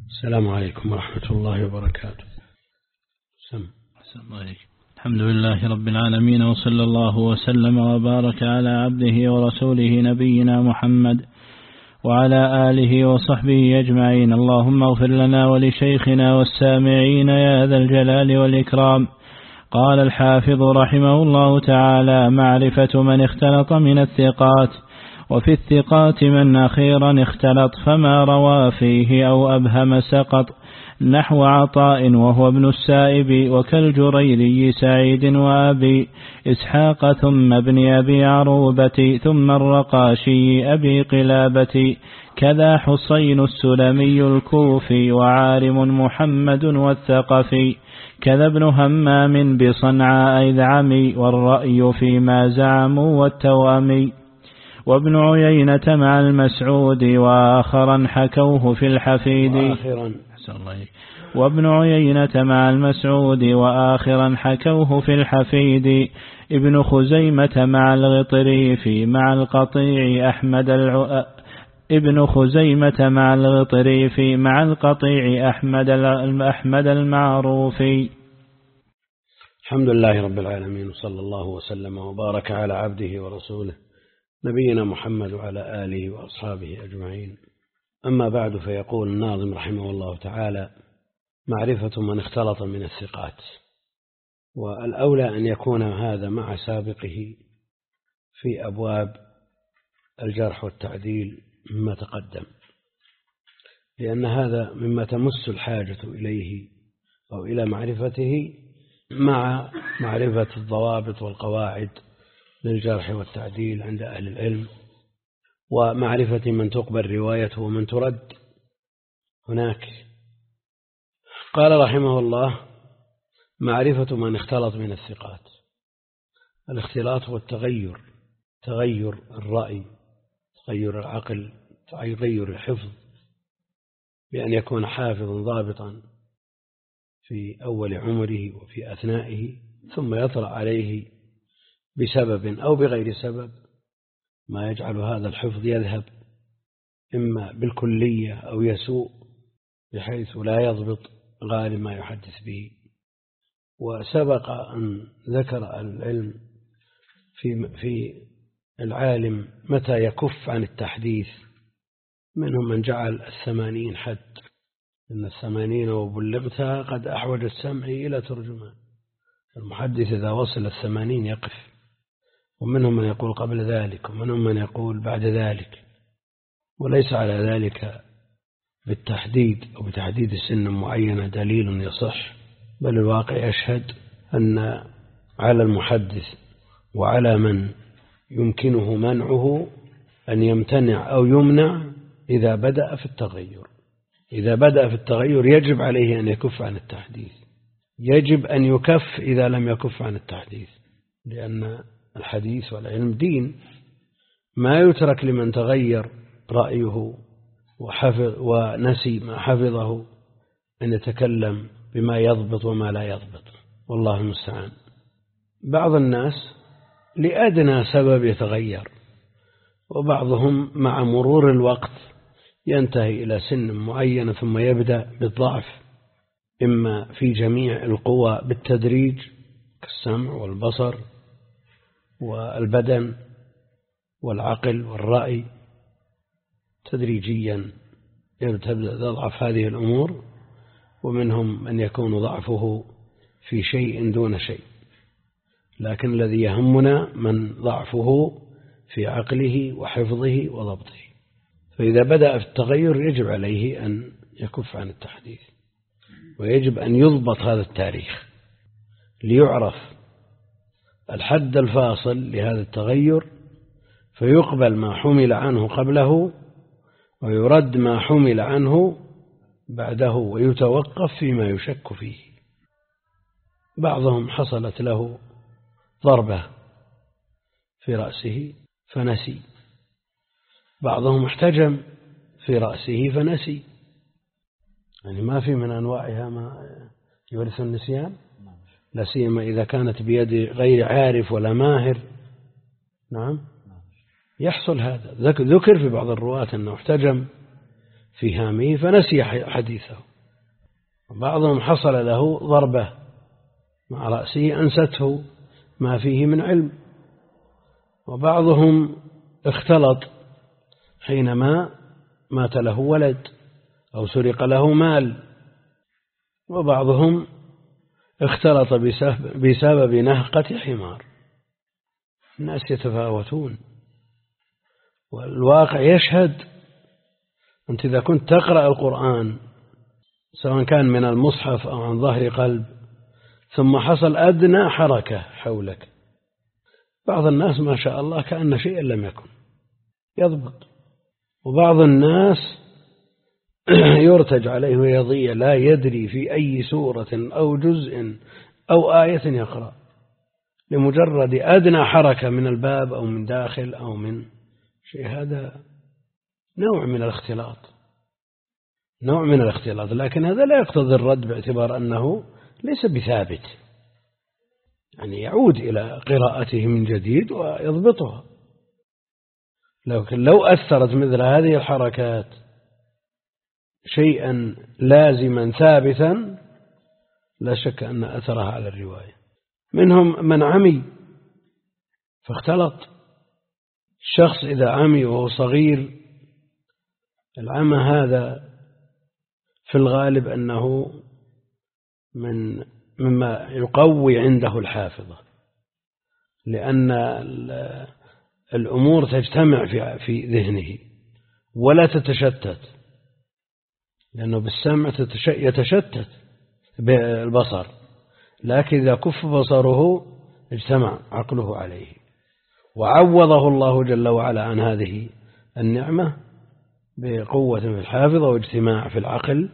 السلام عليكم ورحمة الله وبركاته. الحمد لله رب العالمين، وصلى الله وسلم وبارك على عبده ورسوله نبينا محمد وعلى آله وصحبه أجمعين. اللهم اغفر لنا ولشيخنا والسامعين يا ذا الجلال والإكرام. قال الحافظ رحمه الله تعالى: معرفة من اختلط من الثقات. وفي الثقات من أخيرا اختلط فما روى فيه أو أبهم سقط، نحو عطاء وهو ابن السائب، وكالجريري سعيد وأبي إسحاق، ثم ابن أبي عروبة، ثم الرقاشي أبي قلابة، كذا حسين السلمي الكوفي، وعارم محمد والثقفي، كذا ابن همام بصنعاء إذ عمي، والرأي فيما زعموا والتوامي، وابن عيينة مع المسعود، وآخرا حكوه في الحفيد. وابن عيينة مع المسعود، وآخرا حكوه في الحفيد، ابن خزيمة مع الغطريف مع القطيع ابن خزيمة مع الغطريف مع القطيع أحمد المعروف. الحمد لله رب العالمين، وصلى الله وسلم وبارك على عبده ورسوله نبينا محمد وعلى آله وأصحابه أجمعين. أما بعد، فيقول الناظم رحمه الله تعالى: معرفة من اختلط من الثقات. والأولى أن يكون هذا مع سابقه في أبواب الجرح والتعديل مما تقدم، لأن هذا مما تمس الحاجة إليه أو إلى معرفته مع معرفة الضوابط والقواعد للجرح والتعديل عند أهل العلم، ومعرفة من تقبل روايته ومن ترد هناك. قال رحمه الله: معرفة من اختلط من الثقات. الاختلاط هو التغير، تغير الرأي، تغير العقل، تغير الحفظ، بأن يكون حافظا ضابطا في أول عمره وفي أثنائه، ثم يطرأ عليه بسبب أو بغير سبب ما يجعل هذا الحفظ يذهب، إما بالكلية أو يسوء بحيث لا يضبط غالب ما يحدث به. وسبق أن ذكر العلم في العالم متى يكف عن التحديث. منهم من جعل 80 حد، إن 80 وبلغتها قد أحوج السمع إلى ترجمان. المحدث إذا وصل 80 يقف. ومنهم من يقول قبل ذلك، ومنهم من يقول بعد ذلك، وليس على ذلك بالتحديد أو بتحديد سن معينة دليل يصح، بل الواقع يشهد أن على المحدث وعلى من يمكنه منعه أن يمتنع أو يمنع إذا بدأ في التغير. إذا بدأ في التغير يجب عليه أن يكف عن التحديث، يجب أن يكف إذا لم يكف عن التحديث، لأن الحديث والعلم دين، ما يترك لمن تغير رأيه وحفظ ونسي ما حفظه أن يتكلم بما يضبط وما لا يضبط، والله المستعان. بعض الناس لأدنى سبب يتغير، وبعضهم مع مرور الوقت ينتهي إلى سن معينة ثم يبدأ بالضعف، إما في جميع القوى بالتدريج كالسمع والبصر والبدن والعقل والرأي، تدريجيا تبدأ تضعف هذه الأمور. ومنهم من يكون ضعفه في شيء دون شيء، لكن الذي يهمنا من ضعفه في عقله وحفظه وضبطه. فإذا بدأ في التغير يجب عليه أن يكف عن التحديث، ويجب أن يضبط هذا التاريخ ليعرف الحد الفاصل لهذا التغير، فيقبل ما حمل عنه قبله ويرد ما حمل عنه بعده، ويتوقف فيما يشك فيه. بعضهم حصلت له ضربة في رأسه فنسي، بعضهم احتجم في رأسه فنسي، يعني ما في من أنواعها ما يورث النسيان، لا سيما إذا كانت بيد غير عارف ولا ماهر. نعم، يحصل هذا. ذكر في بعض الرواة أنه احتجم في هامه فنسي حديثه، وبعضهم حصل له ضربة مع رأسه أنسته ما فيه من علم، وبعضهم اختلط حينما مات له ولد أو سرق له مال، وبعضهم اختلط بسبب نهقة حمار. الناس يتفاوتون، والواقع يشهد. أنت إذا كنت تقرأ القرآن سواء كان من المصحف أو عن ظهر قلب ثم حصل أدنى حركة حولك، بعض الناس ما شاء الله كأن شيئا لم يكن يضبط، وبعض الناس يرتج عليه ويضيع لا يدري في أي سورة أو جزء أو آية يقرأ لمجرد أدنى حركة من الباب أو من داخل أو من شيء. هذا نوع من الاختلاط، نوع من الاختلاط، لكن هذا لا يقتضي الرد باعتبار أنه ليس بثابت، يعني يعود إلى قراءته من جديد ويضبطها. لكن لو أثرت مثل هذه الحركات شيئا لازما ثابتا لا شك أن أثرها على الرواية. منهم من عمي فاختلط. الشخص إذا عمي وهو صغير، العمى هذا في الغالب أنه مما يقوي عنده الحافظة، لأن الأمور تجتمع في ذهنه ولا تتشتت، لأنه بالسمع يتشتت بالبصر، لكن إذا كف بصره اجتمع عقله عليه، وعوضه الله جل وعلا عن هذه النعمة بقوة في الحافظة واجتماع في العقل.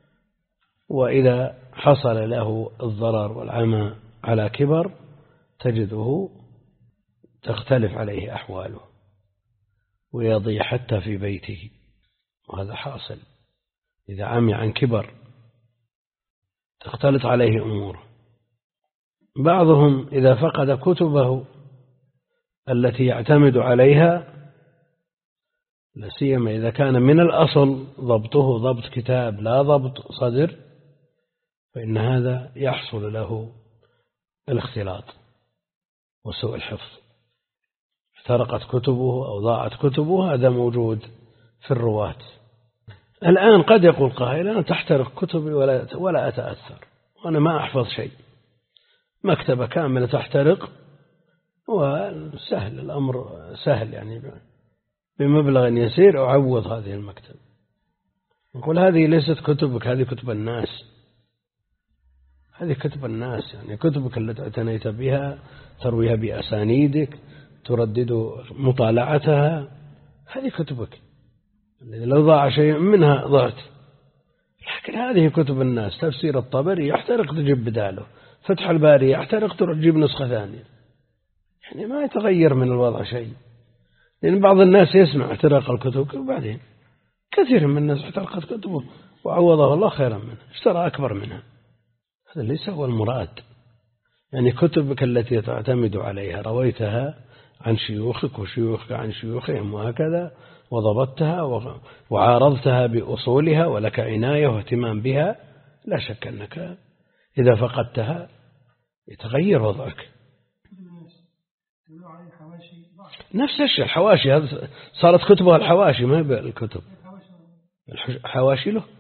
وإذا حصل له الضرر والعمى على كبر تجده تختلف عليه أحواله ويضيع حتى في بيته، وهذا حاصل. إذا عمي عن كبر تختلط عليه أموره. بعضهم إذا فقد كتبه التي يعتمد عليها، لا سيما إذا كان من الأصل ضبطه ضبط كتاب لا ضبط صدر، فإن هذا يحصل له الاختلاط وسوء الحفظ. احترقت كتبه أو ضاعت كتبه، هذا موجود في الرواة. الآن قد يقول قائل أنا تحترق كتبي ولا أتأثر وأنا ما أحفظ شيء، مكتبة كاملة تحترق وسهل الأمر، سهل يعني بمبلغ يسير أعوض هذه المكتبة. نقول هذه ليست كتبك، هذه كتب الناس، هذه كتب الناس، يعني كتبك التي اعتنيت بها ترويها بأسانيدك تردد مطالعتها، هذه كتبك. لو ضاع شيء منها ضعت، لكن هذه كتب الناس. تفسير الطبري يحترق تجيب بداله، فتح الباري يحترق تجيب نسخة ثانية، يعني ما يتغير من الوضع شيء. لأن بعض الناس يسمع احتراق الكتب وبعدين كثير من الناس احترقت كتبه وعوضه الله خيرا منها، اشترى أكبر منها. هذا ليس هو المراد. يعني كتبك التي تعتمد عليها رويتها عن شيوخك وشيوخك عن شيوخهم وهكذا، وضبطتها وعارضتها بأصولها ولك عناية واهتمام بها، لا شك أنك إذا فقدتها يتغير وضعك. نفس الشيء الحواشي، هذا صارت كتبها الحواشي ما هي الكتب. حواشي له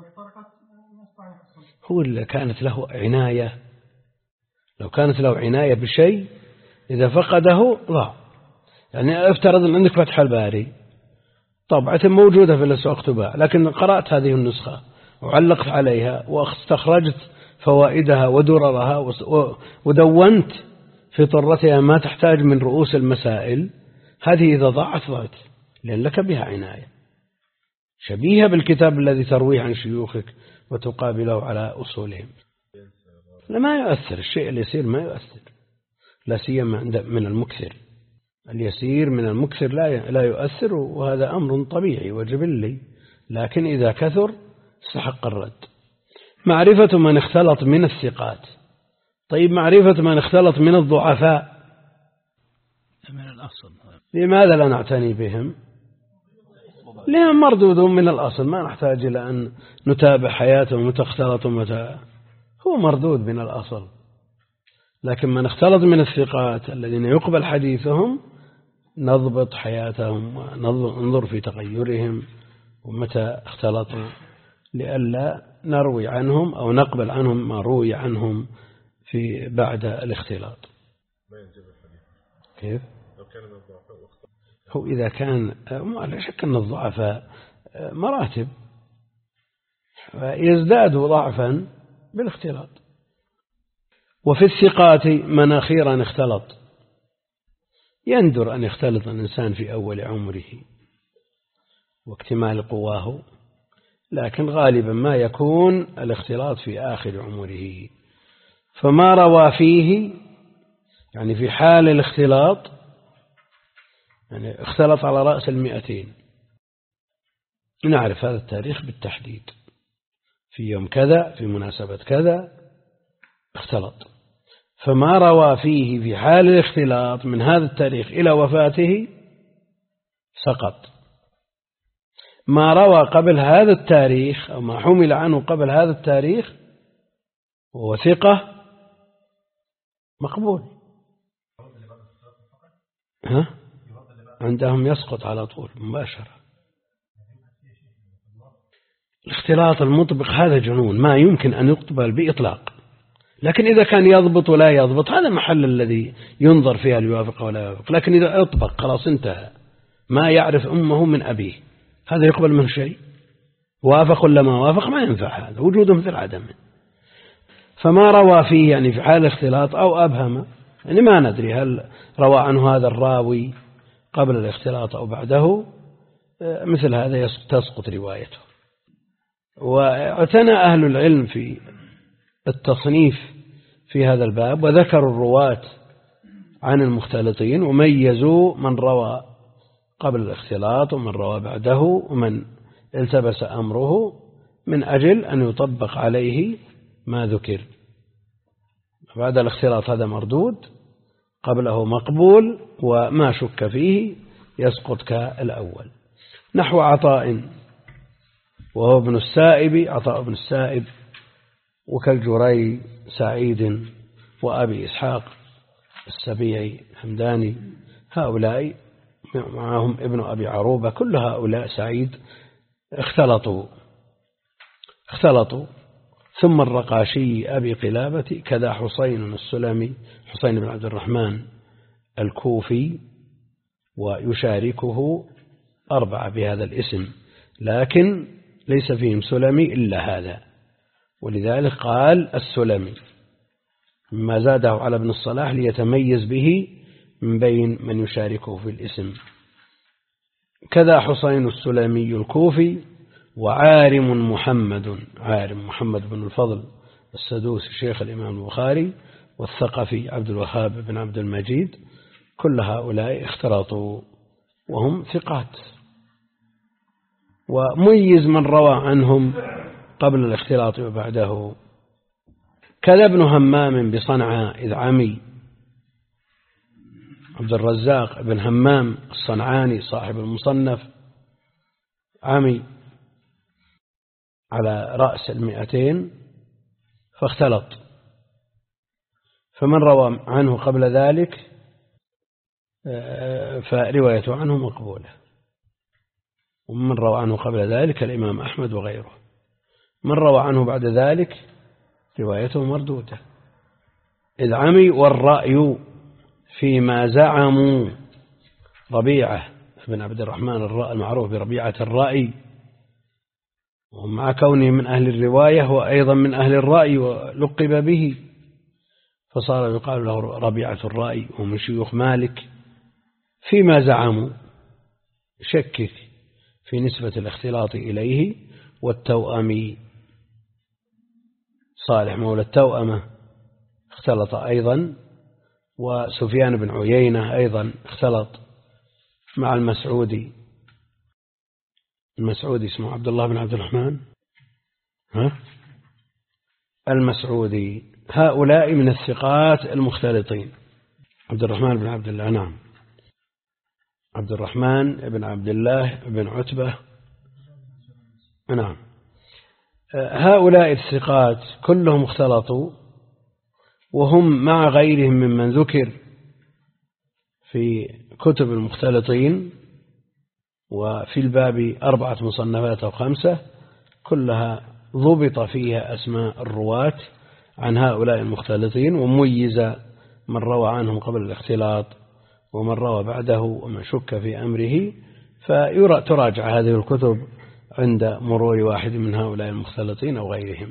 هو اللي كانت له عناية. لو كانت له عناية بشيء إذا فقده ضاع. يعني افترض أن عندك فتح الباري طبعة موجودة في الأسواق تباع، لكن قرأت هذه النسخة وعلقت عليها واستخرجت فوائدها ودررها ودونت في طرتها ما تحتاج من رؤوس المسائل، هذه إذا ضاعت لأن لك بها عناية شبيهة بالكتاب الذي ترويه عن شيوخك وتقابله على أصولهم. ما يؤثر الشيء اليسير، ما يؤثر، لا سيما من المكثر. اليسير من المكثر لا يؤثر، وهذا أمر طبيعي وجبلي، لكن إذا كثر استحق الرد. معرفة من اختلط من الثقات. طيب معرفة من اختلط من الضعفاء من الأصل، لماذا لا نعتني بهم؟ لأن مردود من الأصل، ما نحتاج إلى أن نتابع حياته متى اختلط ومتى، هو مردود من الأصل. لكن من اختلط من الثقات الذين يقبل حديثهم نضبط حياتهم وننظر في تغيرهم ومتى اختلطوا، لئلا نروي عنهم أو نقبل عنهم ما روي عنهم في بعد الاختلاط. ما ينجب الحديث كيف؟ لو كان من الضعفاء واختلط. هو إذا كان، لا شك أن الضعفاء مراتب يزداد ضعفا بالاختلاط. وفي الثقات من أخيرا اختلط، يندر أن يختلط الإنسان في أول عمره واكتمال قواه، لكن غالبا ما يكون الاختلاط في آخر عمره. فما روى فيه يعني في حال الاختلاط، يعني اختلط على رأس 200، نعرف هذا التاريخ بالتحديد، في يوم كذا في مناسبة كذا اختلط. فما روى فيه في حال الاختلاط من هذا التاريخ إلى وفاته سقط. ما روى قبل هذا التاريخ أو ما حمل عنه قبل هذا التاريخ وهو ثقة مقبول. ها؟ عندهم يسقط على طول مباشرة. الاختلاط المطبق هذا جنون، ما يمكن أن يقبل بإطلاق. لكن إذا كان يضبط ولا يضبط هذا محل الذي ينظر فيها ليوافق ولا يوافق. لكن إذا أطبق خلاص انتهى، ما يعرف أمه من أبيه، هذا يقبل منه شيء؟ وافق ولا ما وافق ما ينفع، هذا وجوده مثل عدمه. فما روى فيه يعني في حال الاختلاط أو أبهم، يعني ما ندري هل روى عنه هذا الراوي قبل الاختلاط أو بعده، مثل هذا تسقط روايته. واعتنى أهل العلم في التصنيف في هذا الباب وذكروا الرواة عن المختلطين وميزوا من روى قبل الاختلاط ومن روى بعده ومن التبس أمره، من أجل أن يطبق عليه ما ذكر. بعد الاختلاط هذا مردود، قبله مقبول، وما شك فيه يسقط كالأول. نحو عطاء وهو ابن السائب، عطاء بن السائب، وكالجري سعيد وأبي إسحاق السبيعي الحمداني، هؤلاء معهم ابن أبي عروبة، كل هؤلاء سعيد اختلطوا. ثم الرقاشي أبي قلابة، كذا حسين السلمي، حسين بن عبد الرحمن الكوفي، ويشاركه 4 بهذا الاسم، لكن ليس فيهم سلمي إلا هذا، ولذلك قال السلمي مما زاده على ابن الصلاح ليتميز به من بين من يشاركه في الاسم. كذا حسين السلمي الكوفي، وعارم محمد بن الفضل السدوسي شيخ الإمام البخاري، والثقفي عبد الوهاب بن عبد المجيد، كل هؤلاء اختلطوا وهم ثقات. وميز من روى عنهم قبل الاختلاط وبعده. كذا ابن همام بصنعاء إذ عمي، عبد الرزاق بن همام الصنعاني صاحب المصنف عمي على رأس 200 فاختلط، فمن روى عنه قبل ذلك فروايته عنه مقبولة، ومن روى عنه قبل ذلك الإمام أحمد وغيره. من روى عنه بعد ذلك روايته مردودة. إذ عمي والرأي فيما زعموا، ربيعة بن عبد الرحمن المعروف بربيعة الرأي، ومع كونه من أهل الرواية هو أيضا من أهل الرأي ولقب به، فصار يقال له ربيعة الرأي، ومن شيوخ مالك. فيما زعموا شكك في نسبة الاختلاط إليه. والتوأمي صالح مولى التوأمة اختلط أيضا، وسفيان بن عيينة أيضا اختلط مع المسعودي اسمه عبد الله بن عبد الرحمن المسعودي. هؤلاء من الثقات المختلطين. عبد الرحمن بن عبد الله، نعم، عبد الرحمن بن عبد الله بن عتبة نعم. هؤلاء الثقات كلهم اختلطوا، وهم مع غيرهم ممن ذكر في كتب المختلطين، وفي الباب 4 مصنفات أو 5 كلها ضبط فيها أسماء الرواة عن هؤلاء المختلطين، وميز من روى عنهم قبل الاختلاط ومن روى بعده ومن شك في أمره، فتراجع هذه الكتب عند مرور واحد من هؤلاء المختلطين أو غيرهم.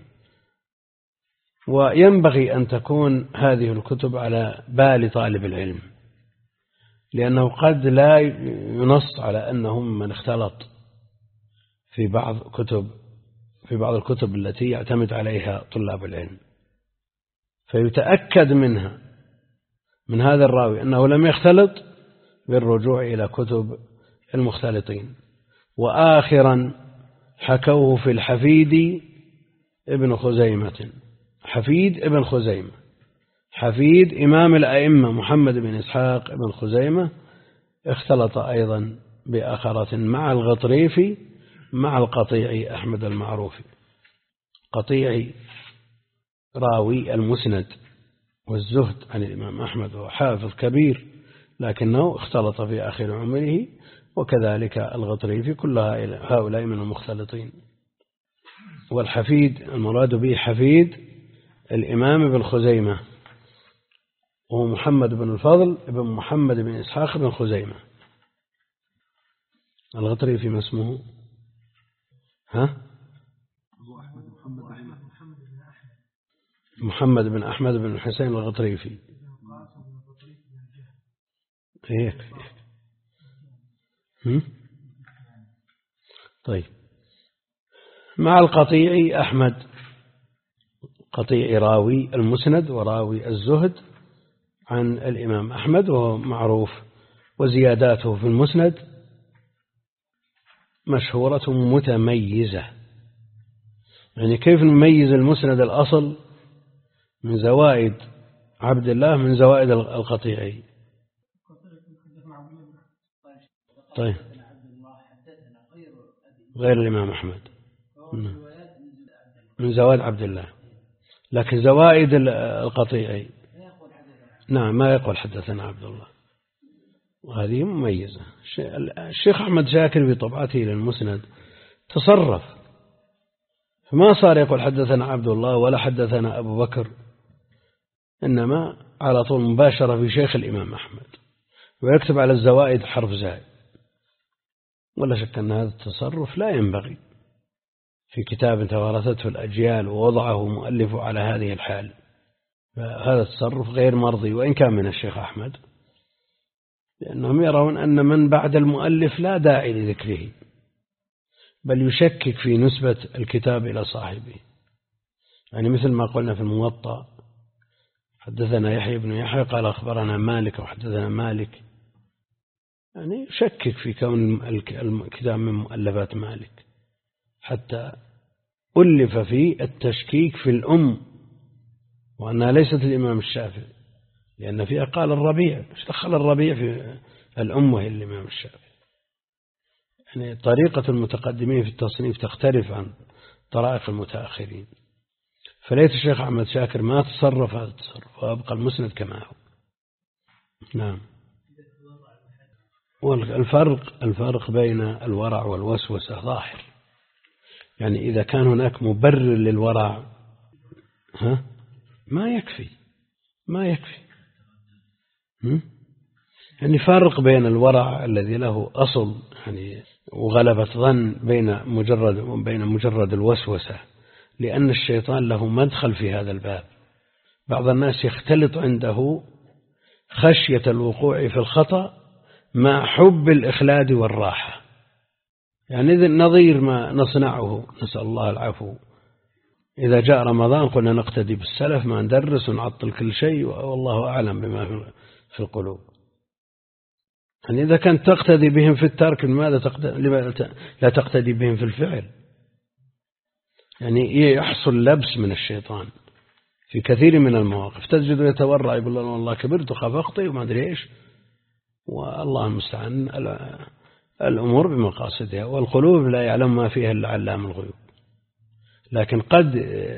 وينبغي أن تكون هذه الكتب على بال طالب العلم، لأنه قد لا ينص على أنهم من اختلط في بعض الكتب التي يعتمد عليها طلاب العلم، فيتأكد من هذا الراوي أنه لم يختلط بالرجوع إلى كتب المختلطين. وآخرا حكوه في الحفيد ابن خزيمة، حفيد ابن خزيمة، حفيد إمام الأئمة محمد بن إسحاق ابن خزيمة، اختلط أيضا بآخرة مع الغطريفي مع القطيعي أحمد المعروفي. قطيعي راوي المسند والزهد عن الإمام أحمد، وحافظ كبير، لكنه اختلط في آخر عمره، وكذلك الغطريفي، كل هؤلاء من المختلطين. والحفيد المراد به حفيد الإمام ابن خزيمة، وهو محمد بن الفضل ابن محمد بن إسحاق بن خزيمة. الغطريفي ما اسمه؟ محمد بن أحمد بن الحسين الغطريفي. هيك. طيب. مع القطيعي أحمد، قطيعي راوي المسند وراوي الزهد عن الإمام أحمد، وهو معروف، وزياداته في المسند مشهورة متميزة. يعني كيف نميز المسند الأصل من زوائد عبد الله من زوائد القطيعي؟ طيب، غير الإمام أحمد من زوائد عبد الله، لكن زوائد القطيعي نعم ما يقول حدثنا عبد الله، وهذه مميزة. الشيخ أحمد شاكر في طبعته للمسند تصرف، فما صار يقول حدثنا عبد الله ولا حدثنا أبو بكر، إنما على طول مباشرة في شيخ الإمام أحمد، ويكتب على الزوائد حرف زائد. ولا شك أن هذا التصرف لا ينبغي في كتاب توارثته الأجيال ووضعه مؤلفه على هذه الحال، فهذا التصرف غير مرضي، وإن كان من الشيخ أحمد، لأنهم يرون أن من بعد المؤلف لا داعي لذكره، بل يشكك في نسبة الكتاب إلى صاحبه. يعني مثل ما قلنا في الموطأ حدثنا يحيى بن يحيى قال أخبرنا مالك وحدثنا مالك، يعني يشكك في كون الكتاب من مؤلفات مالك، حتى ألف فيه التشكيك في الأم، وأنها ليست الإمام الشافعي، لأن فيها قال الربيع، ايش دخل الربيع في الأم وهي الإمام الشافعي؟ يعني طريقة المتقدمين في التصنيف تختلف عن طرائق المتأخرين. فليت الشيخ أحمد شاكر ما تصرف هذا التصرف، وأبقى المسند كما هو. نعم. والفرق بين الورع والوسوسة ظاهر، يعني إذا كان هناك مبرر للورع ما يكفي يعني فرق بين الورع الذي له أصل يعني وغلبة ظن بين مجرد الوسوسة، لأن الشيطان له مدخل في هذا الباب. بعض الناس يختلط عنده خشية الوقوع في الخطأ مع حب الإخلاد والراحة، يعني نظير ما نصنعه، نسأل الله العفو. إذا جاء رمضان قلنا نقتدي بالسلف، ما ندرس ونعطل كل شيء، والله أعلم بما في القلوب. يعني إذا كنت تقتدي بهم في الترك، لماذا لا تقتدي بهم في الفعل؟ يعني يحصل لبس من الشيطان في كثير من المواقف، تجد يتورع يقول الله والله كبرت وخاف أخطئ وما أدري إيش، والله المستعان الأمور بمقاصدها، والقلوب لا يعلم ما فيها إلا علام الغيوب، لكن قد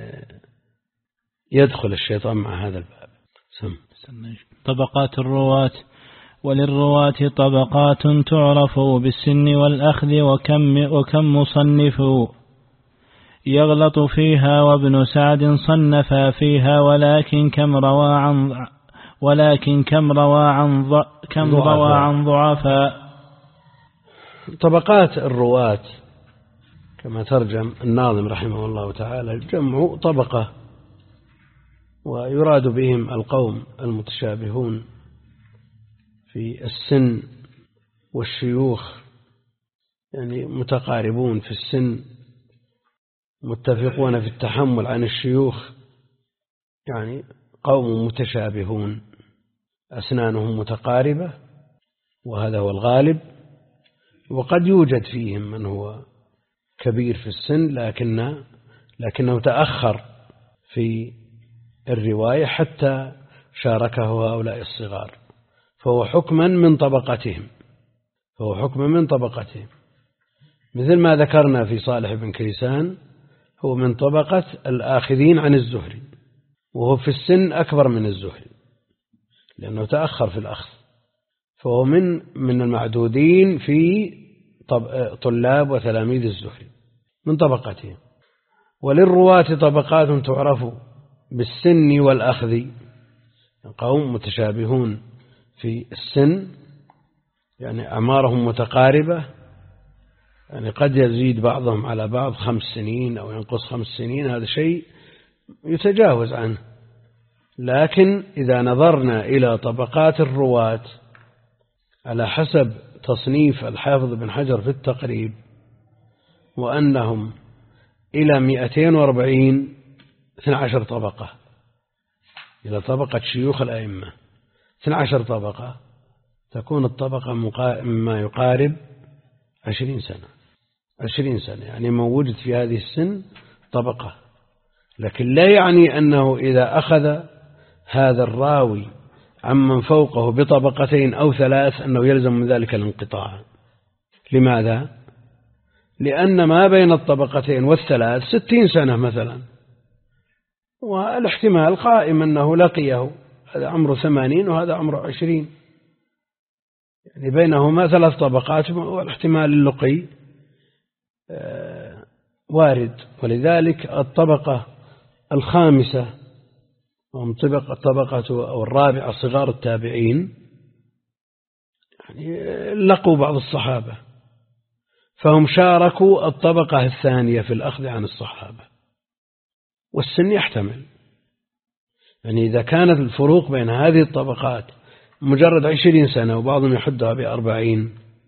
يدخل الشيطان مع هذا الباب. طبقات الرواة. وللرواة طبقات تعرف بالسن والأخذ، وكم مصنف يغلط فيها، وابن سعد صنف فيها، ولكن كم روى عن ضعفاء. طبقات الرواة كما ترجم الناظم رحمه الله تعالى الجمع طبقة، ويراد بهم القوم المتشابهون في السن والشيوخ، يعني متقاربون في السن، متفقون في التحمل عن الشيوخ، يعني قوم متشابهون أسنانهم متقاربة، وهذا هو الغالب. وقد يوجد فيهم من هو كبير في السن لكنه تأخر في الرواية حتى شاركه هؤلاء الصغار، فهو حكما من طبقتهم، مثل ما ذكرنا في صالح بن كيسان، هو من طبقة الآخذين عن الزهري، وهو في السن أكبر من الزهري لأنه تأخر في الأخذ، فهو من المعدودين في طلاب وتلاميذ الزهري من طبقتهم. وللرواة طبقات تعرف بالسن والأخذ، قوم متشابهون في السن، يعني أعمارهم متقاربة، يعني قد يزيد بعضهم على بعض 5 سنين أو ينقص 5 سنين، هذا شيء يتجاوز عنه. لكن إذا نظرنا إلى طبقات الرواة على حسب تصنيف الحافظ بن حجر في التقريب، وأنهم إلى 240 12 طبقة، إلى طبقة شيوخ الأئمة 12 طبقة، تكون الطبقة مما يقارب 20 سنة، يعني من وجد في هذه السن طبقة. لكن لا يعني أنه إذا أخذ هذا الراوي عمن فوقه بطبقتين أو 3 أنه يلزم من ذلك الانقطاع. لماذا؟ لأن ما بين الطبقتين والثلاث 60 سنة مثلا، والاحتمال قائم أنه لقيه هذا عمره 80 وهذا عمره 20، يعني بينهما 3 طبقات، والاحتمال اللقي وارد. ولذلك الطبقة الخامسة وهم الطبقة أو الرابعة صغار التابعين، يعني لقوا بعض الصحابة، فهم شاركوا الطبقة الثانية في الأخذ عن الصحابة، والسن يحتمل. يعني إذا كانت الفروق بين هذه الطبقات مجرد 20 سنة وبعضهم يحدها ب40،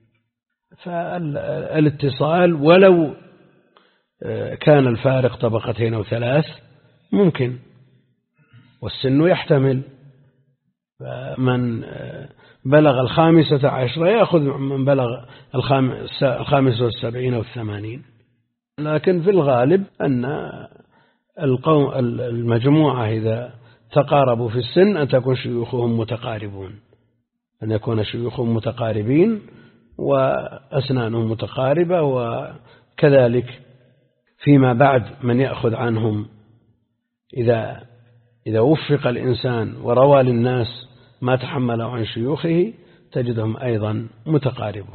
فالاتصال ولو كان الفارق طبقتين أو 3 ممكن، والسن يحتمل. فمن بلغ 15 يأخذ من بلغ 75 أو 80. لكن في الغالب أن المجموعة إذا تقاربوا في السن أن تكون شيوخهم متقاربون، أن يكون شيوخهم متقاربين وأسنانهم متقاربة. وكذلك فيما بعد من يأخذ عنهم، إذا وفق الإنسان وروى للناس ما تحملوا عن شيوخه تجدهم أيضا متقاربون.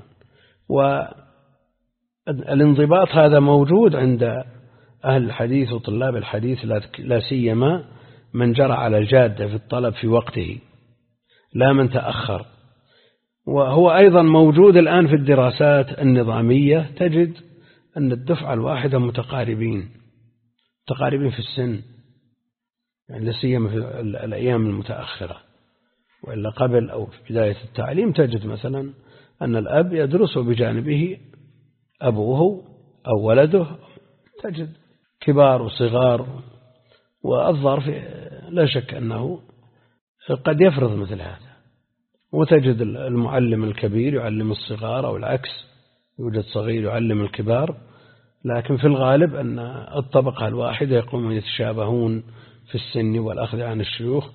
والانضباط هذا موجود عند أهل الحديث وطلاب الحديث، لا سيما من جرى على الجادة في الطلب في وقته، لا من تأخر. وهو أيضا موجود الآن في الدراسات النظامية، تجد أن الدفعة الواحدة متقاربين في السن، يعني لا سيما في الأيام المتأخرة. وإلا قبل أو في بداية التعليم تجد مثلا أن الأب يدرس بجانبه أبوه أو ولده، تجد كبار وصغار، والظرف لا شك أنه قد يفرض مثل هذا. وتجد المعلم الكبير يعلم الصغار أو العكس، يوجد صغير يعلم الكبار. لكن في الغالب أن الطبقة الواحدة يقومون يتشابهون في السن والأخذ عن الشيوخ.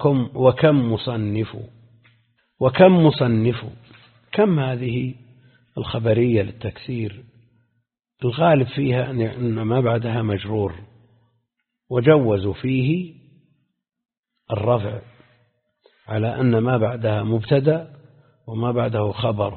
وكم مصنف كم هذه الخبرية للتكسير الغالب فيها أن ما بعدها مجرور، وجوزوا فيه الرفع على أن ما بعدها مبتدأ وما بعده خبر.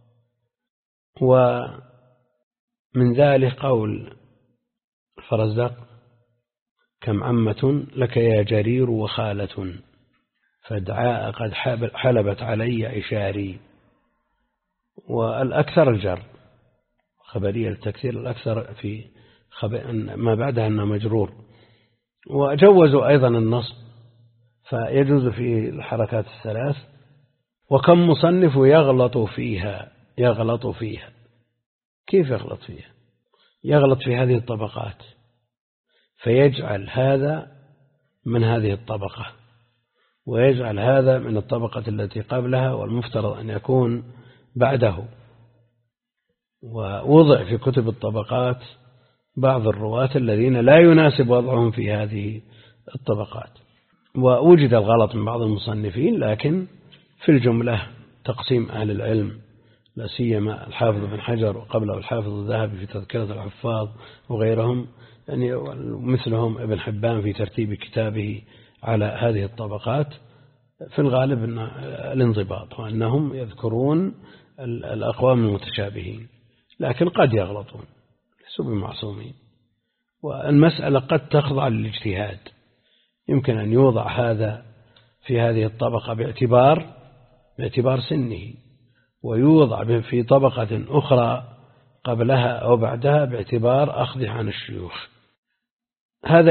ومن ذلك قول الفرزدق: كم عمة لك يا جرير وخالة فادعاء قد حلبت علي عشاري. والأكثر الجر، خبرية التكسير الأكثر في ما بعدها أنه مجرور. وجوزوا أيضا النصب، فيجوز فيه الحركات الثلاث. وكم مصنف يغلط فيها. يغلط فيها كيف يغلط فيها؟ يغلط في هذه الطبقات، فيجعل هذا من هذه الطبقة، ويجعل هذا من الطبقة التي قبلها والمفترض أن يكون بعده. ووضع في كتب الطبقات بعض الرواة الذين لا يناسب وضعهم في هذه الطبقات، ووجد الغلط من بعض المصنفين، لكن في الجملة تقسيم أهل العلم، لا سيما الحافظ بن حجر وقبله الحافظ الذهبي في تذكرة الحفاظ وغيرهم، يعني مثلهم ابن حبان في ترتيب كتابه على هذه الطبقات، في الغالب أن الانضباط وأنهم يذكرون الأقوام المتشابهين، لكن قد يغلطون، ليسوا بمعصومين. والمسألة قد تخضع للاجتهاد، يمكن أن يوضع هذا في هذه الطبقة باعتبار سنه، ويوضع في طبقة أخرى قبلها أو بعدها باعتبار أخذه عن الشيوخ. هذا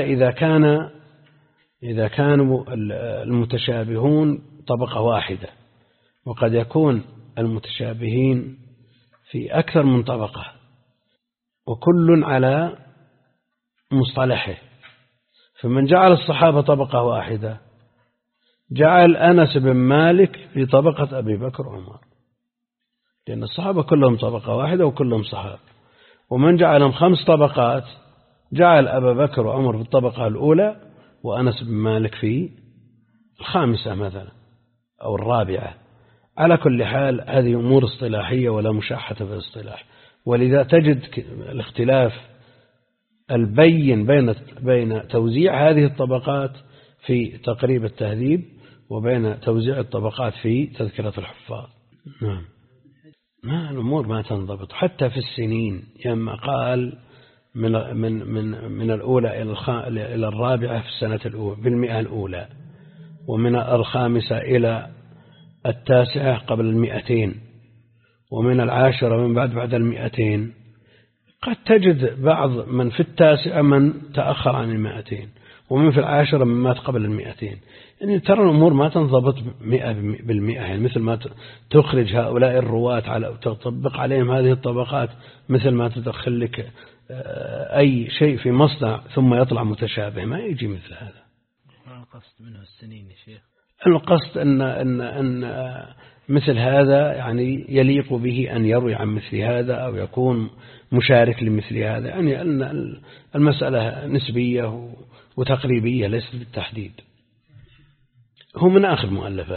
إذا كانوا المتشابهون طبقة واحدة، وقد يكون المتشابهين في أكثر من طبقة وكل على مصطلحه. فمن جعل الصحابة طبقة واحدة جعل أنس بن مالك في طبقة أبي بكر وعمر، لأن الصحابة كلهم طبقة واحدة وكلهم صحابة. ومن جعلهم 5 طبقات جعل أبا بكر وعمر في الطبقة الأولى وأنس بن مالك في 5 مثلا أو 4. على كل حال هذه أمور اصطلاحية ولا مشاحة في الاصطلاح، ولذا تجد الاختلاف البين بين توزيع هذه الطبقات في تقريب التهذيب وبين توزيع الطبقات في تذكرة الحفاظ. نعم، الأمور ما تنضبط حتى في السنين، لما قال من الأولى إلى 4 في السنة الأولى بالمئة الأولى، ومن 5 إلى 9 قبل 200، ومن 10 من بعد 200. قد تجد بعض من في 9 من تأخر عن 200، ومن في 10 من مات قبل 200. يعني ترى الأمور ما تنضبط 100%، يعني مثل ما تخرج هؤلاء الرواة على تطبق عليهم هذه الطبقات، مثل ما تدخل لك أي شيء في مصنع ثم يطلع متشابه، ما يجي مثل هذا. القصد منه السنين يا شيخ، القصد أن مثل هذا يعني يليق به أن يروي عن مثل هذا أو يكون مشارك لمثل هذا، يعني أن المسألة نسبية وتقريبية ليست بالتحديد. هو من آخر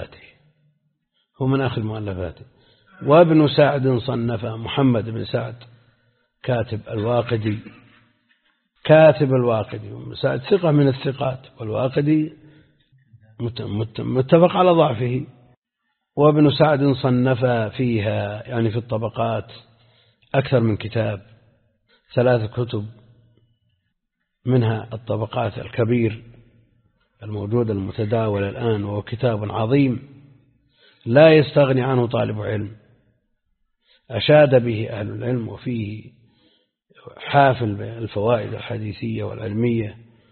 مؤلفاته. وابن سعد صنف محمد بن سعد كاتب الواقدي، وابن سعد ثقة من الثقات، والواقدي متفق على ضعفه. وابن سعد صنف فيها يعني في الطبقات أكثر من كتاب، 3 كتب، منها الطبقات الكبير الموجود المتداول الآن، وهو كتاب عظيم لا يستغني عنه طالب علم، أشاد به أهل العلم، وفيه حافل بالفوائد الحديثية والعلمية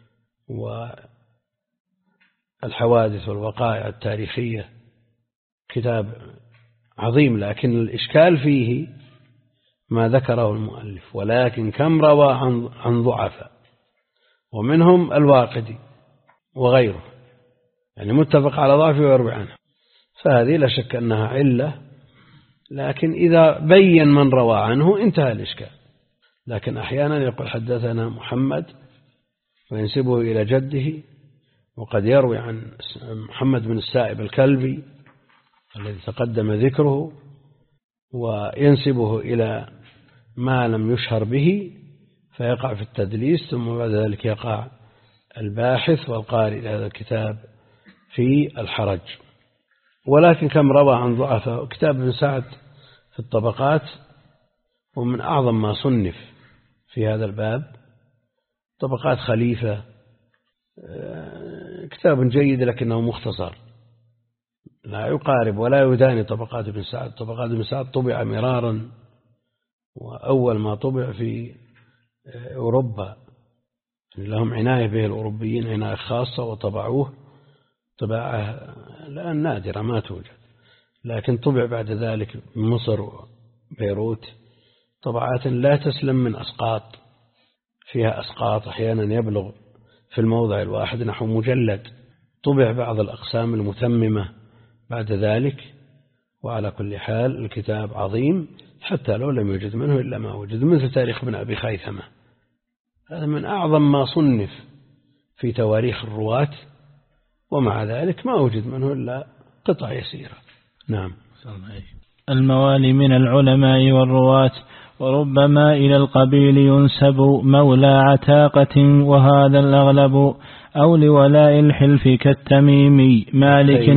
والحوادث والوقائع التاريخية. كتاب عظيم، لكن الإشكال فيه ما ذكره المؤلف، ولكن كم روى عن ضعفاء، ومنهم الواقدي وغيره، يعني متفق على ضعفه ويروي عنه، فهذه لا شك أنها علة، لكن إذا بين من روى عنه انتهى الإشكال. لكن أحيانا يقول حدثنا محمد وينسبه إلى جده، وقد يروي عن محمد بن السائب الكلبي الذي تقدم ذكره، وينسبه إلى ما لم يشهر به فيقع في التدليس، ثم بعد ذلك يقع الباحث والقارئ لهذا الكتاب في الحرج. ولكن كم روى عن ضعفاء. كتاب ابن سعد في الطبقات ومن أعظم ما صنف في هذا الباب. طبقات خليفة كتاب جيد لكنه مختصر، لا يقارب ولا يداني طبقات ابن سعد. طبقات ابن سعد طبع مرارا، وأول ما طبع في أوروبا لهم عناية به الأوروبيين عناية خاصة وطبعوه طباعة الآن نادرة ما توجد، لكن طبع بعد ذلك مصر وبيروت طبعات لا تسلم من أسقاط، فيها أسقاط أحيانا يبلغ في الموضع الواحد نحو مجلد. طبع بعض الأقسام المتممة بعد ذلك. وعلى كل حال الكتاب عظيم حتى لو لم يوجد منه إلا ما وجد، مثل تاريخ ابن أبي خيثمة، هذا من أعظم ما صنف في تواريخ الرواة، ومع ذلك ما وجد منه إلا قطع يسيرة. نعم. الموالي من العلماء والرواة، وربما إلى القبيل ينسب مولى عتاقة وهذا الأغلب، أو لولاء الحلف كالتميمي مالك،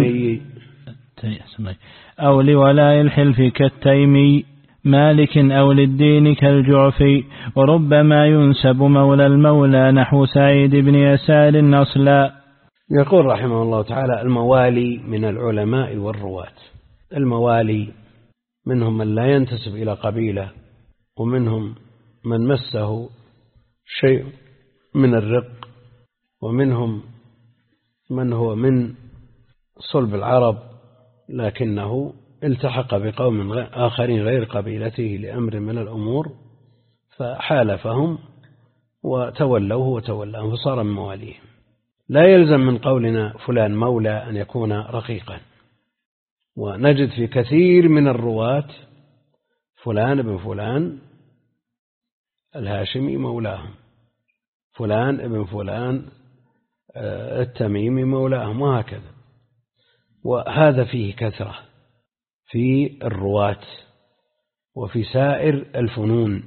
أو لولاء الحلف كالتيمي مالك، أو للدين كالجعفي. وربما ينسب مولى المولى نحو سعيد بن يسار أصلا. يقول رحمه الله تعالى: الموالي من العلماء والرواة. الموالي منهم من لا ينتسب إلى قبيلة، ومنهم من مسه شيء من الرق، ومنهم من هو من صلب العرب لكنه التحق بقوم آخرين غير قبيلته لأمر من الأمور فحالفهم وتولوه وتولاهم فصار من مواليهم. لا يلزم من قولنا فلان مولى أن يكون رقيقا، ونجد في كثير من الرواة فلان ابن فلان الهاشمي مولاهم، فلان ابن فلان التميمي مولاهم، وهكذا. وهذا فيه كثرة في الرواة وفي سائر الفنون،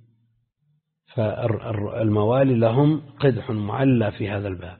فالموالي لهم قدح معلى في هذا الباب،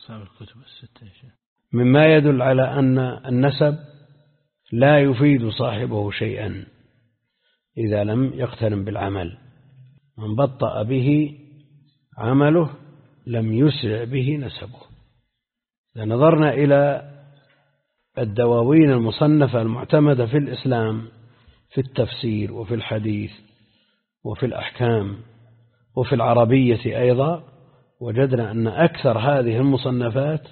مما يدل على أن النسب لا يفيد صاحبه شيئا إذا لم يقترن بالعمل. من بطأ به عمله لم يسرع به نسبه. إذا نظرنا إلى الدواوين المصنفة المعتمدة في الإسلام في التفسير وفي الحديث وفي الأحكام وفي العربية أيضا، وجدنا أن أكثر هذه المصنفات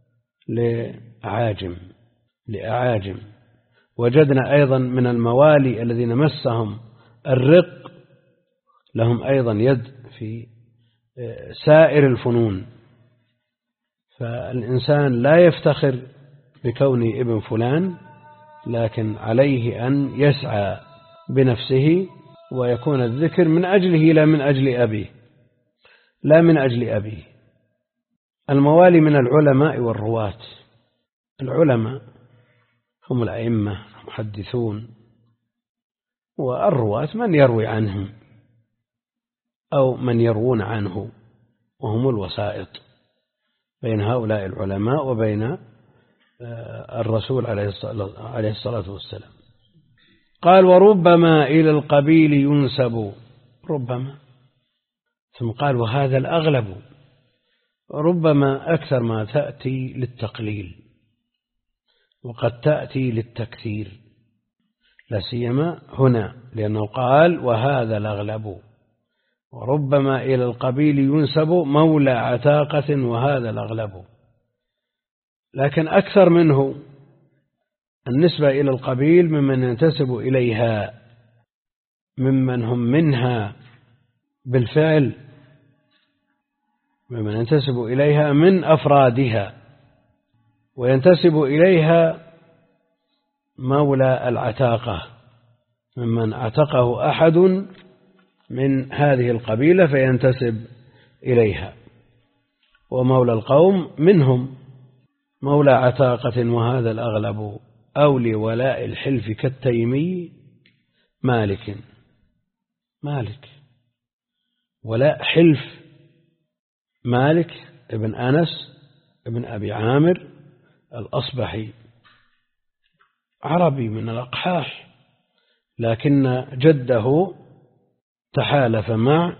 لأعاجم. وجدنا أيضا من الموالي الذين مسهم الرق لهم أيضا يد في سائر الفنون. فالإنسان لا يفتخر بكونه ابن فلان، لكن عليه أن يسعى بنفسه ويكون الذكر من أجله لا من أجل أبيه، لا من أجل أبيه. الموالي من العلماء والرواة. العلماء هم الأئمة المحدثون، والرواة من يروي عنهم أو من يروون عنه، وهم الوسائط بين هؤلاء العلماء وبين الرسول عليه الصلاة والسلام. قال: وربما إلى القبيل ينسب. ربما، ثم قال: وهذا الأغلب. ربما أكثر ما تأتي للتقليل، وقد تأتي للتكثير، لا سيما هنا لأنه قال: وهذا الأغلب. وربما إلى القبيل ينسب مولى عتاقة وهذا الأغلب. لكن أكثر منه النسبة إلى القبيل ممن ينتسب إليها، ممن هم منها بالفعل، ممن ينتسب إليها من أفرادها، وينتسب إليها مولى العتاقة ممن اعتقه أحد من هذه القبيلة فينتسب إليها. ومولى القوم منهم مولى عتاقة وهذا الأغلب، أو لولاء الحلف كالتيمي مالك، ولاء حلف مالك ابن أنس ابن أبي عامر الأصبحي، عربي من الأقحاح، لكن جده تحالف مع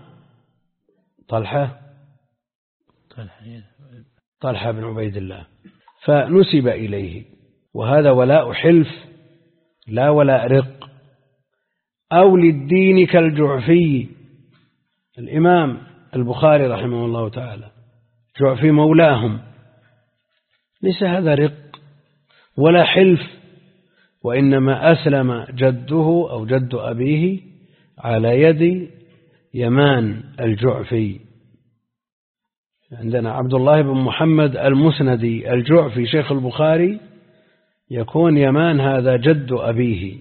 طلحة بن عبيد الله فنسب إليه، وهذا ولاء حلف لا ولاء رق. أو للدين كالجعفي، الإمام البخاري رحمه الله تعالى جعفي مولاهم، ليس هذا رق ولا حلف، وإنما أسلم جده أو جد أبيه على يد يمان الجعفي. عندنا عبد الله بن محمد المسندي الجعفي شيخ البخاري، يكون يمان هذا جد أبيه.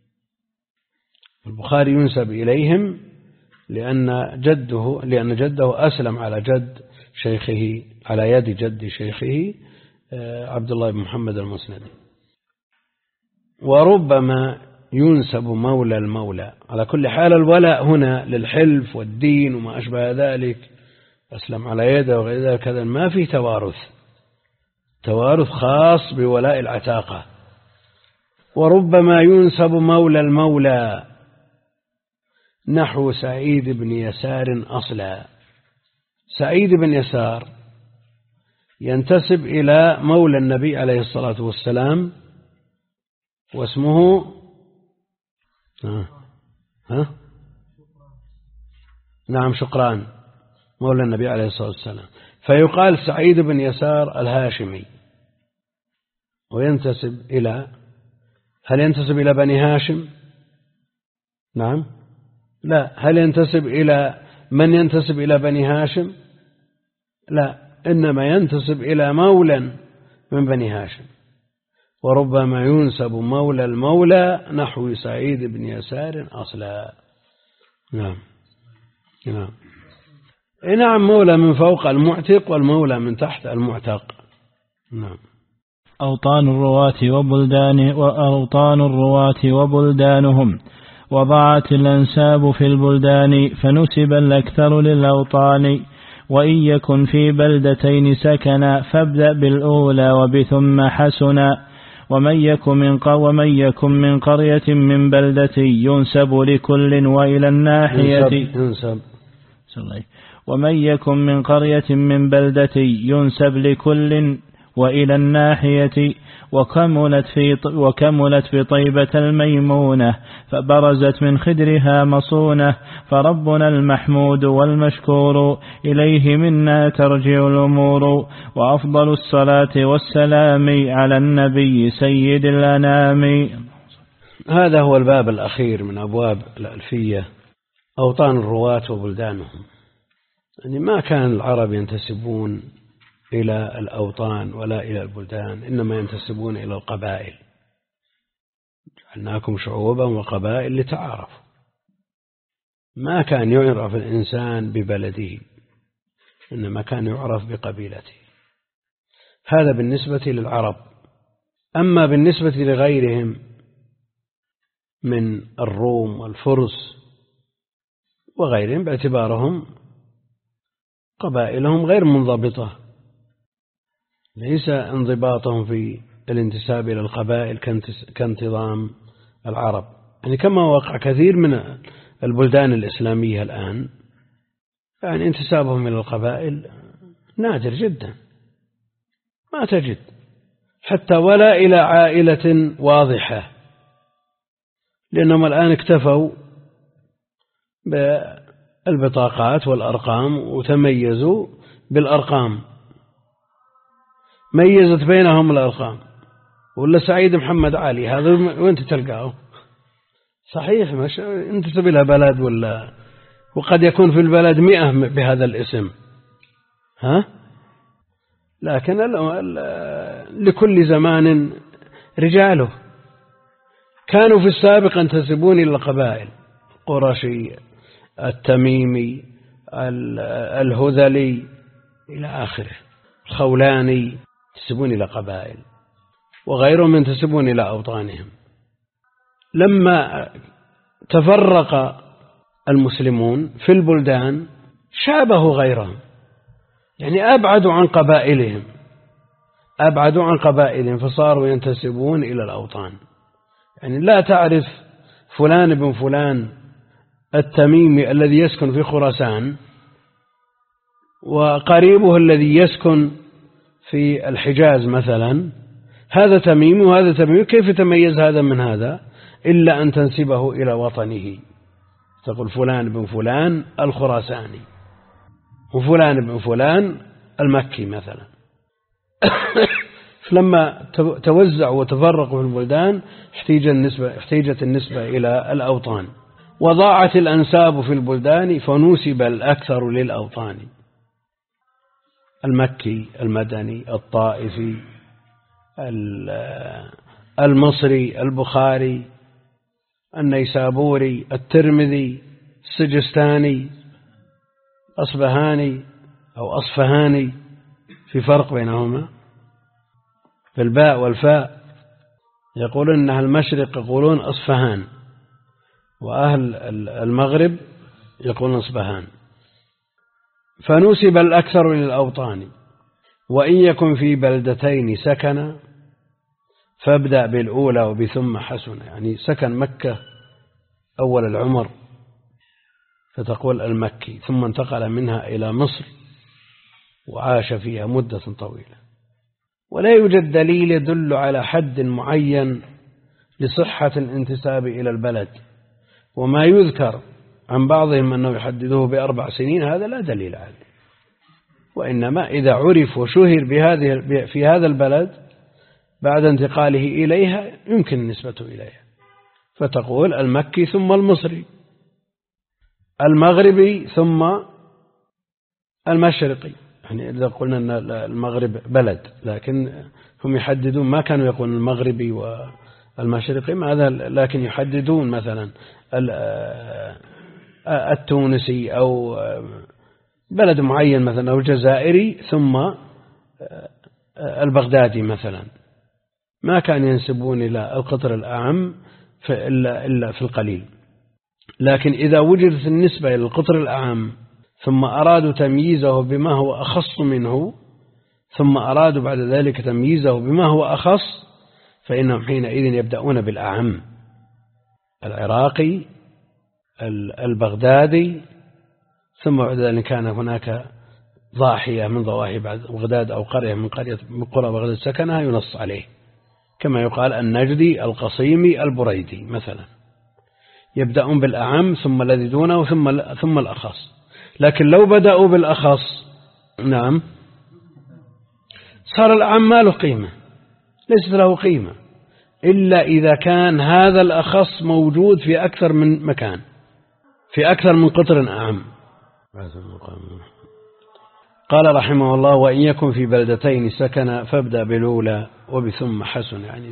البخاري ينسب إليهم لأن جده أسلم على جد شيخه، على يد جد شيخه عبد الله بن محمد المسندي. وربما ينسب مولى المولى. على كل حال الولاء هنا للحلف والدين وما أشبه ذلك، أسلم على يده وغير ذلك، هذا ما فيه توارث خاص بولاء العتاقة. وربما ينسب مولى المولى نحو سعيد بن يسار أصلا. سعيد بن يسار ينتسب إلى مولى النبي عليه الصلاة والسلام، واسمه نعم شقران، مولى النبي عليه الصلاة والسلام، فيقال سعيد بن يسار الهاشمي. وينتسب إلى، هل ينتسب إلى بني هاشم؟ نعم، لا. هل ينتسب إلى من ينتسب إلى بني هاشم؟ لا، إنما ينتسب إلى مولى من بني هاشم. وربما ينسب مولى المولى نحو سعيد بن يسار أصلا. نعم، مولى من فوق المعتق والمولى من تحت المعتق. نعم. أوطان الرواة وبلدانهم، وضاعت الأنساب في البلدان، فنسب الأكثر للأوطان. وإن يكن في بلدتين سكنا، فابدأ بالأولى وبثم حسنا. ومن يكن من قرية من بلدة، ينسب لكل وإلى الناحية. ومن يكن من قرية من بلدة، ينسب لكل وإلى الناحية. وكملت في طيبة الميمونة، فبرزت من خدرها مصونة. فربنا المحمود والمشكور، إليه منا ترجع الأمور. وأفضل الصلاة والسلام على النبي سيد الأنام. هذا هو الباب الأخير من أبواب الألفية، أوطان الرواة وبلدانهم. يعني ما كان العرب ينتسبون إلى الأوطان ولا إلى البلدان، إنما ينتسبون إلى القبائل. جعلناكم شعوبا وقبائل لتعارفوا. ما كان يعرف الإنسان ببلده، إنما كان يعرف بقبيلته. هذا بالنسبة للعرب. أما بالنسبة لغيرهم من الروم والفرس وغيرهم، باعتبارهم قبائلهم غير منضبطة، ليس انضباطهم في الانتساب إلى القبائل كانتظام العرب. يعني كما وقع كثير من البلدان الإسلامية الآن، يعني انتسابهم إلى القبائل نادر جدا، ما تجد حتى ولا إلى عائلة واضحة، لأنهم الآن اكتفوا بالبطاقات والأرقام وتميزوا بالأرقام، ميزت بينهم الأرقام. ولا سعيد محمد علي هذا وين تلقاه؟ صحيح، مش انتسب إلى بلد، وقد يكون في البلد 100 بهذا الاسم، لكن لكل زمان رجاله. كانوا في السابق ينتسبون إلى القبائل، قرشي، التميمي، الهذلي إلى آخره، الخولاني، ينتسبون إلى قبائل، وغيرهم ينتسبون إلى أوطانهم. لما تفرق المسلمون في البلدان شابهوا غيرهم، يعني أبعدوا عن قبائلهم فصاروا ينتسبون إلى الأوطان. يعني لا تعرف فلان بن فلان التميمي الذي يسكن في خراسان وقريبه الذي يسكن في الحجاز مثلا، هذا تميمي وهذا تميمي، كيف تميز هذا من هذا إلا أن تنسبه إلى وطنه، تقول فلان بن فلان الخراساني وفلان بن فلان المكي مثلا. فلما توزعوا وتفرقوا في البلدان احتيجت النسبة إلى الأوطان، وضاعت الأنساب في البلدان فنسب الأكثر للأوطان: المكي، المدني، الطائفي، المصري، البخاري، النيسابوري، الترمذي، السجستاني، أصبهاني أو أصفهاني، في فرق بينهما في الباء والفاء. يقولون أنها المشرق يقولون أصفهان، وأهل المغرب يقولون أصبهان. فنسب الأكثر للأوطان. وإن يكن في بلدتين سكن فابدأ بالأولى وبثم حسن، يعني سكن مكة أول العمر فتقول المكي، ثم انتقل منها إلى مصر وعاش فيها مدة طويلة. ولا يوجد دليل يدل على حد معين لصحة الانتساب إلى البلد، وما يذكر عن بعضهم أنه يحددوه ب4 سنين هذا لا دليل عليه، وإنما إذا عرف وشهر في هذا البلد بعد انتقاله إليها يمكن النسبة إليها، فتقول المكي ثم المصري، المغربي ثم المشرقي. يعني إذا قلنا أن المغرب بلد، لكن هم يحددون، ما كانوا يقولون المغربي والمشرقي ماذا، لكن يحددون مثلا التونسي أو بلد معين مثلا، أو الجزائري ثم البغدادي مثلا، ما كان ينسبون إلى القطر الأعم إلا في القليل. لكن إذا وجدت النسبة إلى القطر الأعم ثم أرادوا تمييزه بما هو أخص منه، ثم أرادوا بعد ذلك تمييزه بما هو أخص، فإنهم حينئذ يبدأون بالأعم: العراقي، البغدادي، ثم بعد ذلك كان هناك ضاحية من ضواحي بغداد أو قرية من قرى بغداد سكنها ينص عليه، كما يقال النجدي، القصيمي، البريدي مثلا. يبدأون بالأعم ثم الذي دونه ثم الأخص. لكن لو بدأوا بالأخص نعم صار الأعم ما له قيمة، ليست له قيمة إلا إذا كان هذا الأخص موجود في أكثر من مكان، في أكثر من قطر أعم. قال رحمه الله: وإن يكن في بلدتين سكن فابدأ بالأولى وبثم حسن، يعني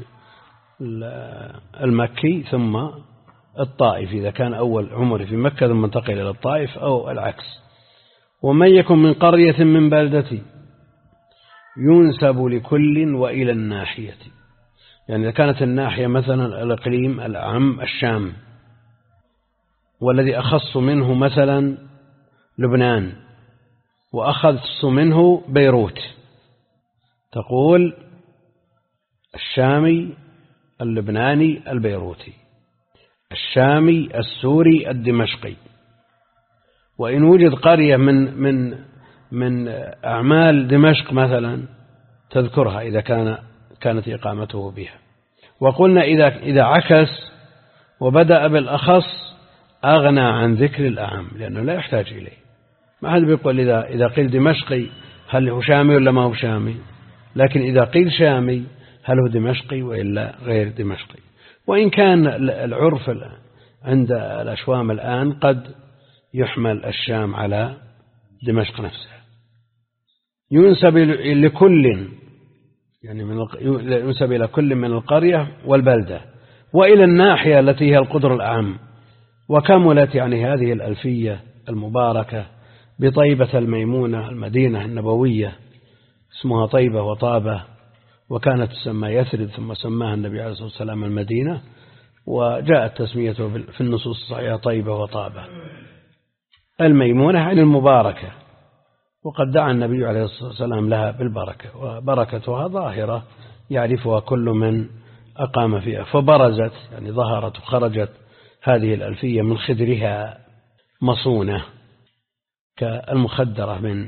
المكي ثم الطائف إذا كان أول عمر في مكة ثم انتقل إلى الطائف، أو العكس. ومن يكن من قرية من بلدتي ينسب لكل وإلى الناحية، يعني إذا كانت الناحية مثلا الإقليم الأعم الشام، والذي أخص منه مثلا لبنان، وأخص منه بيروت، تقول الشامي، اللبناني، البيروتي، الشامي، السوري، الدمشقي. وإن وجد قرية من أعمال دمشق مثلا تذكرها إذا كانت إقامته بها. وقلنا إذا عكس وبدأ بالأخص أغنى عن ذكر الأعم لأنه لا يحتاج إليه. ما حد بيقول إذا قيل دمشقي هل هو شامي ولا ما هو شامي، لكن إذا قيل شامي هل هو دمشقي وإلا غير دمشقي. وإن كان العرف عند الأشوام الآن قد يحمل الشام على دمشق نفسها. ينسب لكل، يعني ينسب إلى كل من القرية والبلدة وإلى الناحية التي هي القدر الأعم. وكملت يعني هذه الألفية المباركة بطيبة الميمونة المدينة النبوية، اسمها طيبة وطابة، وكانت تسمى يثرب ثم سماها النبي عليه الصلاة والسلام المدينة. وجاءت تسميته في النصوص الصحيحة طيبة وطابة. الميمونة عن المباركة، وقد دعا النبي عليه الصلاة والسلام لها بالبركة، وبركتها ظاهرة يعرفها كل من أقام فيها. فبرزت يعني ظهرت وخرجت هذه الألفية من خدرها مصونة كالمخدرة من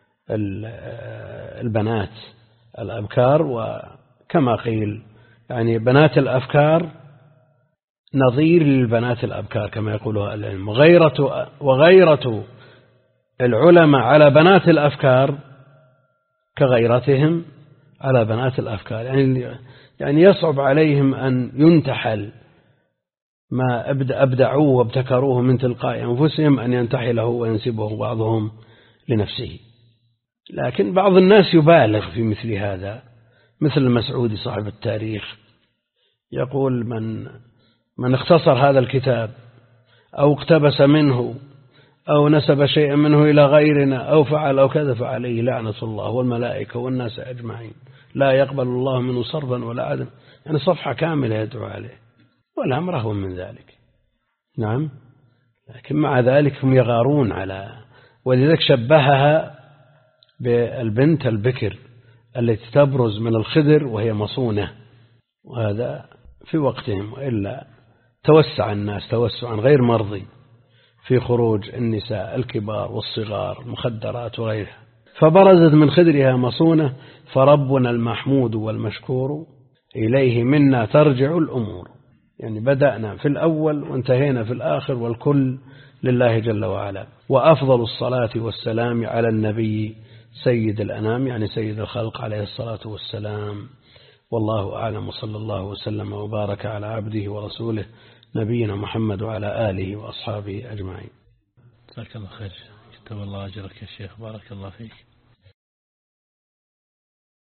البنات الأبكار، وكما قيل يعني بنات الأفكار نظير للبنات الأبكار كما يقولها العلم، وغيرة العلماء على بنات الأفكار كغيرتهم على بنات الأفكار، يعني يصعب عليهم أن ينتحل ما أبدعوه وابتكروه من تلقاء أنفسهم أن ينتحله وينسبه بعضهم لنفسه. لكن بعض الناس يبالغ في مثل هذا، مثل المسعودي صاحب التاريخ يقول من اختصر هذا الكتاب أو اقتبس منه أو نسب شيئا منه إلى غيرنا أو فعل أو كذا فعليه لعنة الله والملائكة والناس أجمعين، لا يقبل الله منه صرفا ولا عدل، يعني صفحة كاملة يدعو عليه، والأمر هو من ذلك. نعم، لكن مع ذلك هم يغارون على، ولذلك شبهها بالبنت البكر التي تبرز من الخدر وهي مصونة، وهذا في وقتهم، وإلا توسع الناس توسعا غير مرضي في خروج النساء الكبار والصغار المخدرات وغيرها. فبرزت من خدرها مصونة، فربنا المحمود والمشكور إليه منا ترجع الأمور، يعني بدأنا في الأول وانتهينا في الآخر، والكل لله جل وعلا. وأفضل الصلاة والسلام على النبي سيد الأنام، يعني سيد الخلق عليه الصلاة والسلام. والله أعلم، وصلى الله وسلم وبارك على عبده ورسوله نبينا محمد وعلى آله وأصحابه أجمعين. جزاك الله خير، كتب الله أجرك يا شيخ، بارك الله فيك.